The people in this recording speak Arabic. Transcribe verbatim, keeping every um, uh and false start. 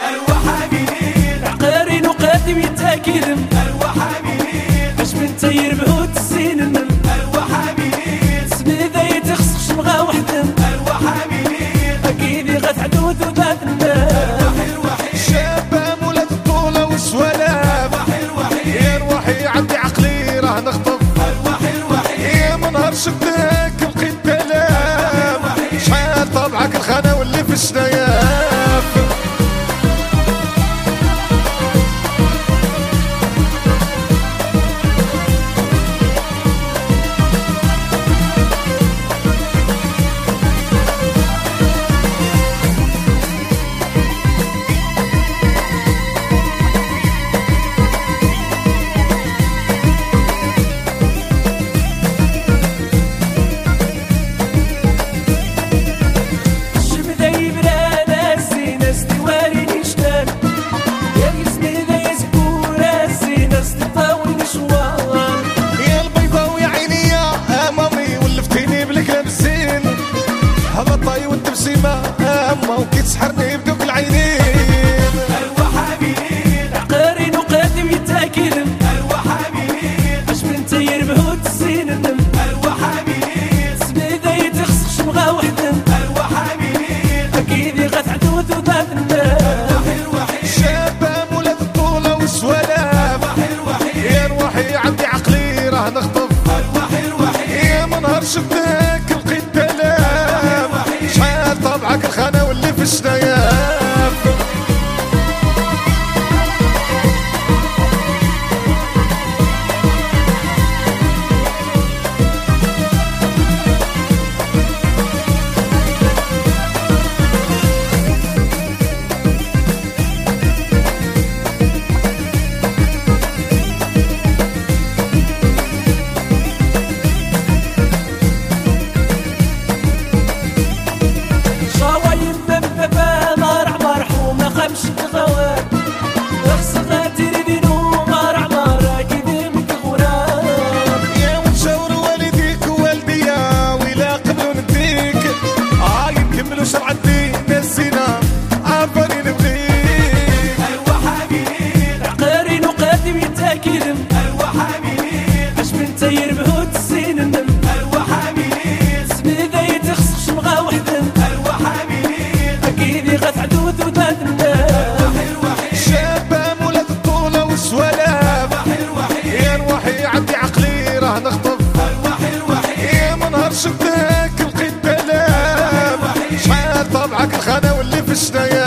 الوحابيين عقارين وقادم يتاكلم الوحابيين باش من تاير بهوت السنن الوحابيين سميذا يتخصخ شمغا وحدن الوحابيين اكيد غتعدو ذوبات الناس شابة مولات الطولة والسوالف يا روحي عندي عقلي راه نخطف يا منهار شداك لقيت تلاف شحال طبعك الخانة واللي في الشناياف هبطاي والتبسيمة أما وكي تسحرني بدوك العينين الوحابيين عقارين وقادم يتاكلم الوحابيين باش من تاير بهوت السنن الوحابيين سميذا يتخصخ شمغا وحدن الوحابيين اكيد غتعدو ذوبات الناس شابة مولات الطولة والسوالف يا روحي عندي عقلي راه نخطف يا منهار شداك لقيت تلاف شحال طبعك الخانة واللي في الشناياف شرع الدين الزنا عارفاني نبغيك الوحابيين عقارين وقادم يتاكلم الوحابيين باش من تاير بهوت السنن الوحابيين سميذا يتخصخ شمغا وحدن الوحابيين اكيد غتعدو ذوبات الناس شابة مولات الطولة والسوالف يا روحي عندي عقلي راه نخطف يا منهار شداك لقيت تلاف شحال طبعك الخانة واللي في الشنايا